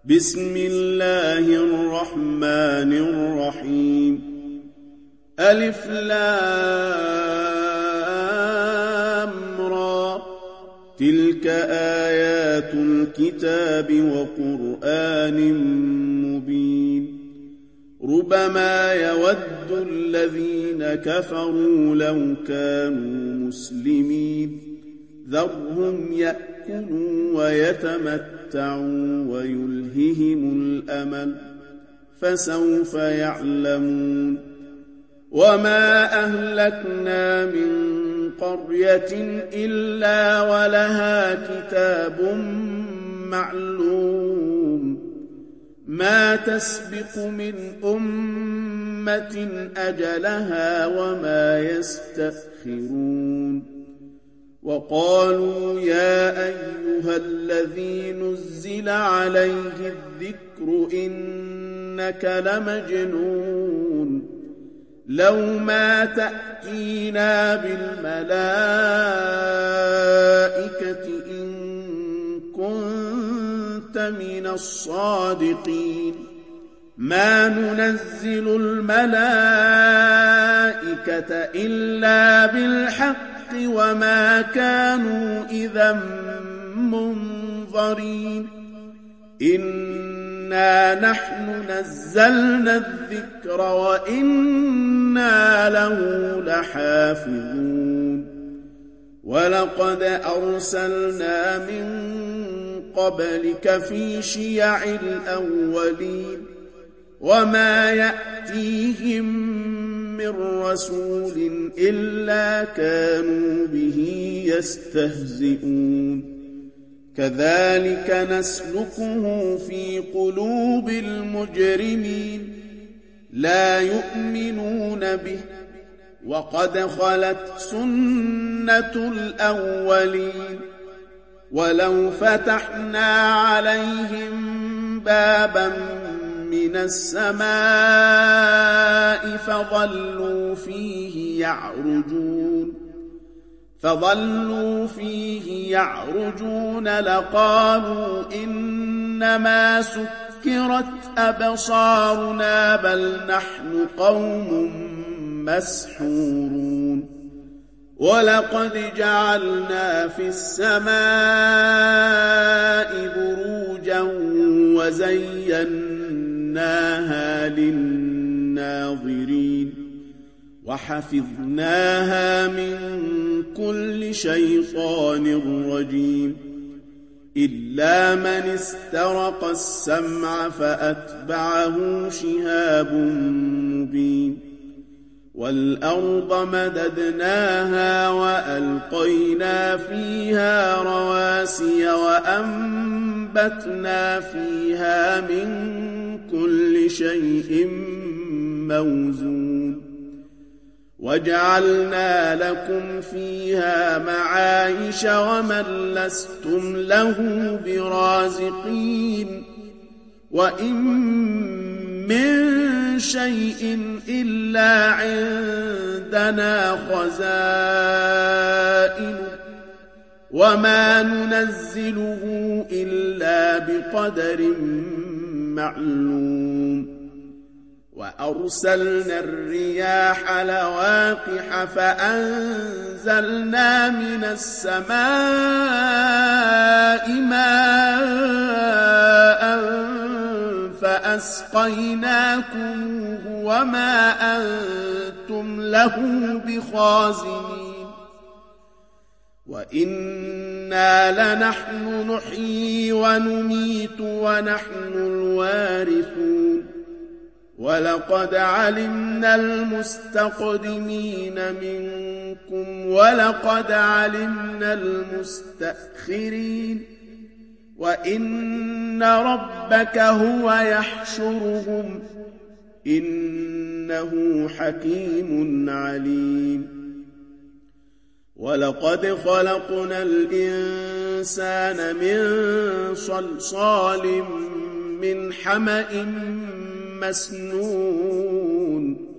بسم الله الرحمن الرحيم ألف لام را تلك آيات الكتاب وقرآن مبين ربما يود الذين كفروا لو كانوا مسلمين ذرهم يأكلوا ويتمتعوا ويلههم الأمل فسوف يعلمون وما أهلكنا من قرية إلا ولها كتاب معلوم ما تسبق من أمة أجلها وما يستأخرون وقالوا يا أيها الذي نزل عليه الذكر إنك لمجنون لو ما تأتينا بالملائكة إن كنت من الصادقين ما ننزل الملائكة إلا بالحق وما كانوا إذا منظرين إنا نحن نزلنا الذكر وإنا له لحافظون ولقد أرسلنا من قبلك في شيع الأولين وما يأتيهم من رسول إلا كانوا به يستهزئون كذلك نسلكه في قلوب المجرمين لا يؤمنون به وقد خلت سنة الأولين ولو فتحنا عليهم بابا من السماء فظلوا فيه يعرجون لقالوا إنما سكرت أبصارنا بل نحن قوم مسحورون ولقد جعلنا في السماء بروجا وزيناها للناظرين وحفظناها من كل شيطان رجيم إلا من استرق السمع فأتبعه شهاب مبين والأرض مددناها وألقينا فيها رواسي وأنبتنا فيها من كل شيء موزون وجعلنا لكم فيها معايش ومن لستم له برازقين وإن من شيء إلا عندنا خزائن وما ننزله إلا بقدر معلوم وأرسلنا الرياح لواقح فأنزلنا من السماء ماء فأسقيناكموه وما أنتم له بخازنين وإنا لنحن نحيي ونميت ونحن الوارثون ولقد علمنا المستقدمين منكم ولقد علمنا المستأخرين وإن ربك هو يحشرهم إنه حكيم عليم ولقد خلقنا الإنسان من صلصال من حمأ مسنون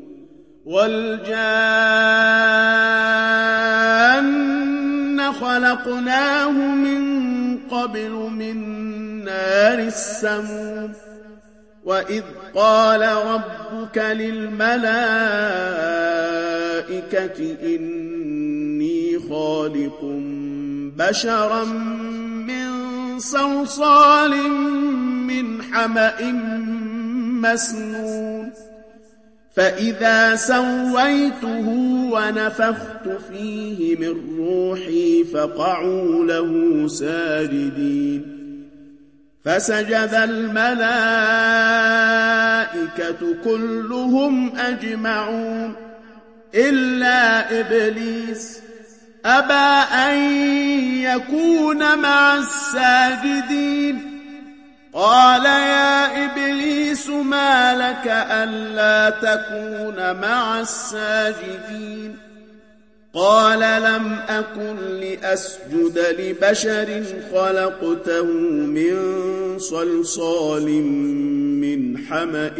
والجان خلقناه من قبل من النار السموم وإذ قال ربك للملائكة إني خالق بشرا من صلصال من حمأ مسنون فإذا سويته ونفخت فيه من روحي فقعوا له ساجدين فسجد الملائكة كلهم أجمعون إلا إبليس أبى أن يكون مع الساجدين قال يا إبليس ما لك ألا تكون مع الساجدين قال لم أكن لأسجد لبشر خلقته من صلصال من حمأ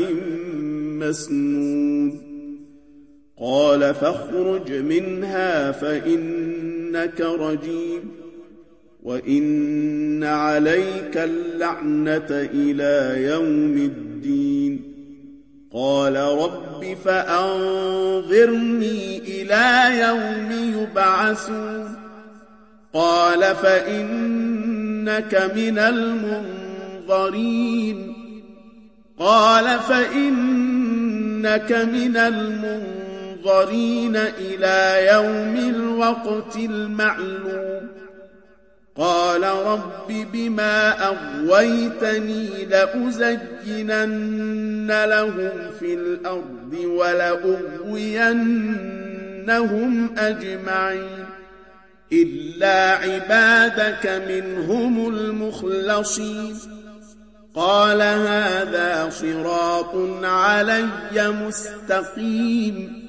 مسنون قال فاخرج منها فإنك رجيم وإن عليك اللعنة إلى يوم الدين قال رب فأنظرني إلى يوم يبعثون قال فإنك من المنظرين إلى يوم الوقت المعلوم قال رب بما أغويتني لأزينن لهم في الأرض ولأغوينهم أجمعين إلا عبادك منهم المخلصين قال هذا صراط علي مستقيم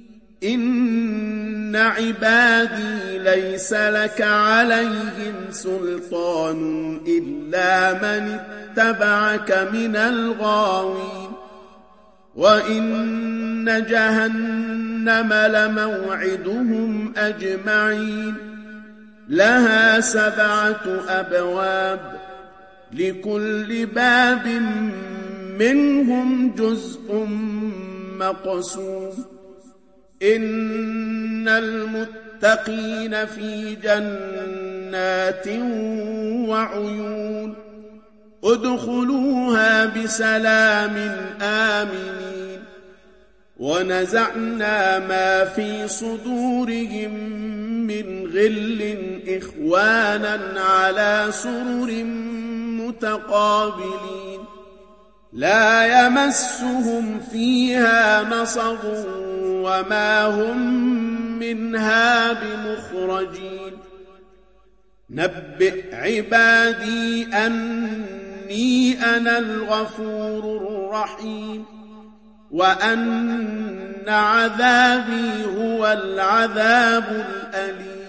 إن عبادي ليس لك عليهم سلطان إلا من اتبعك من الغاوين وإن جهنم لموعدهم أجمعين لها 7 أبواب لكل باب منهم جزء مقسوم إن المتقين في جنات وعيون ادخلوها بسلام آمنين ونزعنا ما في صدورهم من غل إخوانا على سرر متقابلين لا يمسهم فيها نصب وما هم منها بمخرجين نبئ عبادي أني أنا الغفور الرحيم وأن عذابي هو العذاب الأليم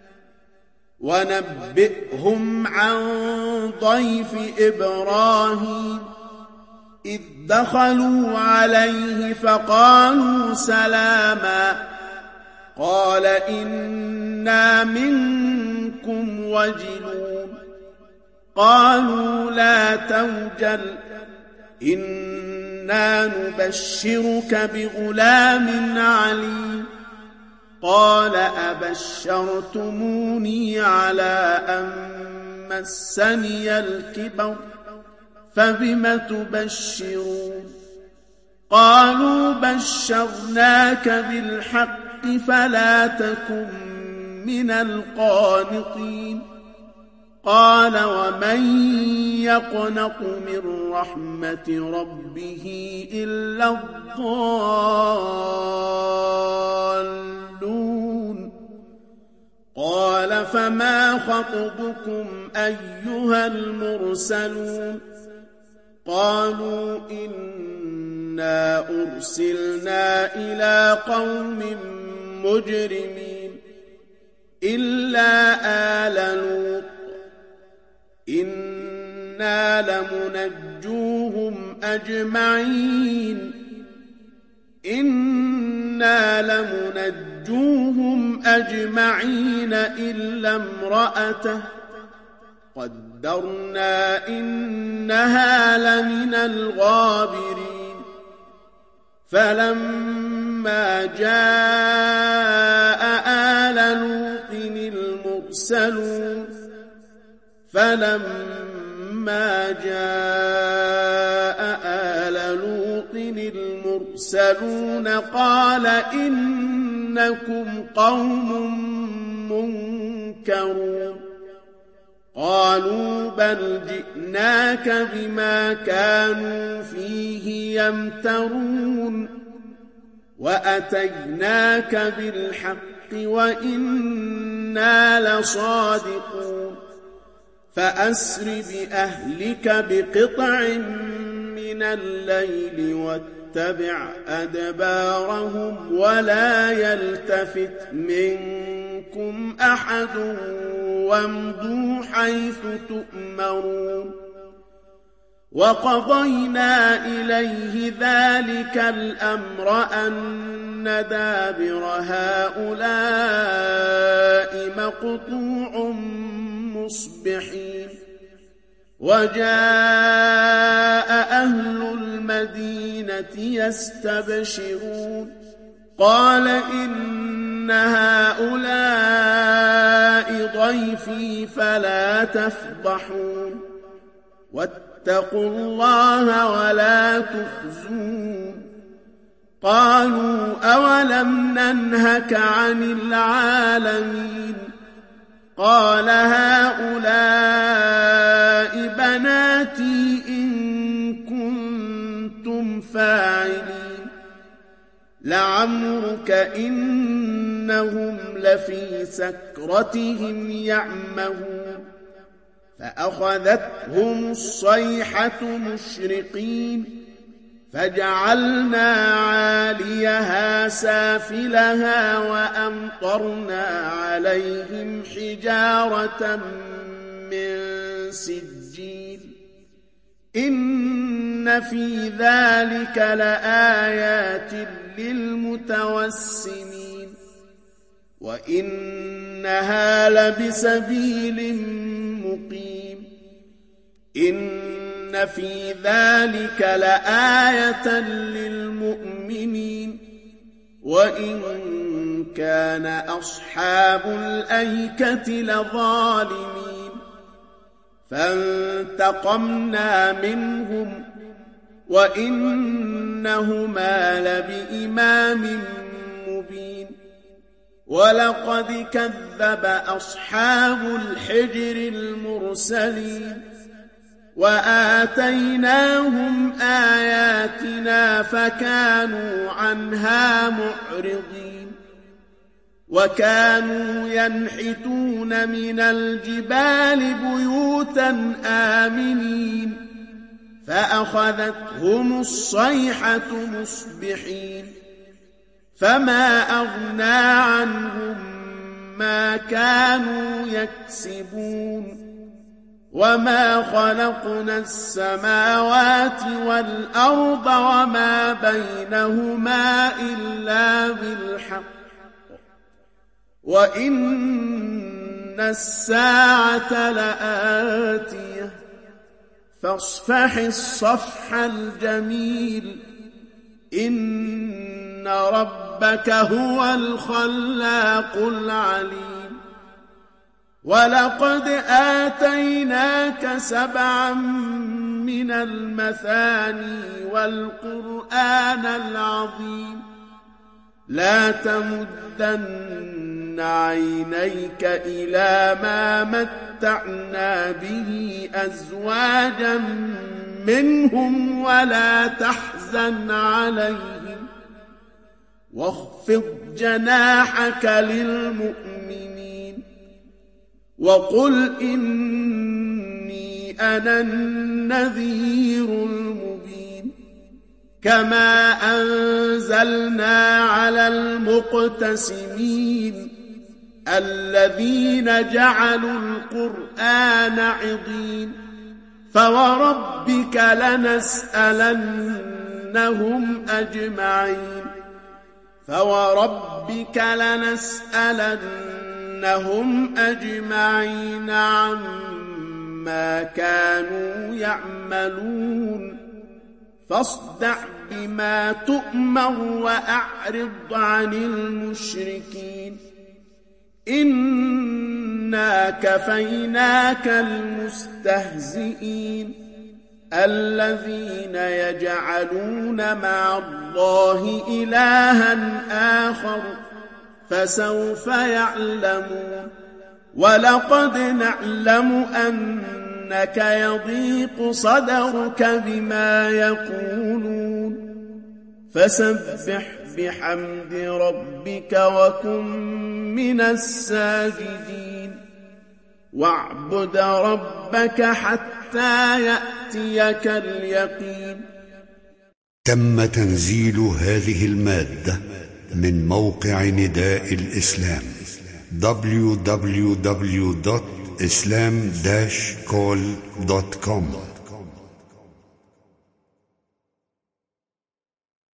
ونبئهم عن ضيف إبراهيم إذ دخلوا عليه فقالوا سلاما قال إنا منكم وجلون قالوا لا توجل إنا نبشرك بغلام عليم قال أبشرتموني على أن مسني الكبر فبم تبشرون قالوا بشرناك بالحق فلا تكن من القانطين قال ومن يقنط من رحمة ربه إلا الضالون قال فما خطبكم أيها المرسلون قالوا إنا أرسلنا إلى قوم مجرمين إلا آل لوط إنا لمنجوهم أجمعين إلا امرأته قدرنا إنها لمن الغابرين فلما جاء آل لوط المرسلون قال إنكم قوم منكرون قالوا بل جئناك بما كانوا فيه يمترون وأتيناك بالحق وإنا لصادقون فأسر بأهلك بقطع من الليل واتبع أدبارهم ولا يلتفت منكم أحد وامضوا حيث تؤمرون وقضينا إليه ذلك الأمر أن دابر هؤلاء مقطوع مصبحين وجاء أهل المدينة يستبشرون قال إن هؤلاء ضيفي فلا تفضحون واتقوا الله ولا تخزون قالوا أولم ننهك عن العالمين قال هؤلاء بناتي إن كنتم فاعلين لعمرك إنهم لفي سكرتهم يعمهون فأخذتهم الصيحة مشرقين فجعلنا عاليها سافلها وأمطرنا عليهم حجارة من سجيل إن في ذلك لآيات للمتوسمين وإنها لبسبيل مقيم إن في ذلك لآية للمؤمنين وإن كان أصحاب الأيكة لظالمين فانتقمنا منهم وإنهما لبإمام مبين ولقد كذب أصحاب الحجر المرسلين وآتيناهم آياتنا فكانوا عنها معرضين وكانوا ينحتون من الجبال بيوتا آمنين فأخذتهم الصيحة مصبحين فما أغنى عنهم ما كانوا يكسبون وما خلقنا السماوات والأرض وما بينهما إلا بالحق وإن الساعة لآتية فاصفح الصفح الجميل إن ربك هو الخلاق العليم ولقد آتيناك 7 من المثاني والقرآن العظيم لا تمدن عينيك إلى ما متعنا به أزواجا منهم ولا تحزن عليهم واخفض جناحك للمؤمنين وقل إني أنا النذير المبين كما أنزلنا على المقتسمين الذين جعلوا القرآن عضين فوربك لنسألنهم أجمعين عما ما كانوا يعملون فاصدع بما تؤمر وأعرض عن المشركين إنا كفيناك المستهزئين الذين يجعلون مع الله إلها آخر فسوف يعلمون ولقد نعلم أنك يضيق صدرك بما يقولون فسبح بحمد ربك وكن من الساجدين واعبد ربك حتى يأتيك اليقين. تم تنزيل هذه المادة من موقع نداء الإسلام www.islam-call.com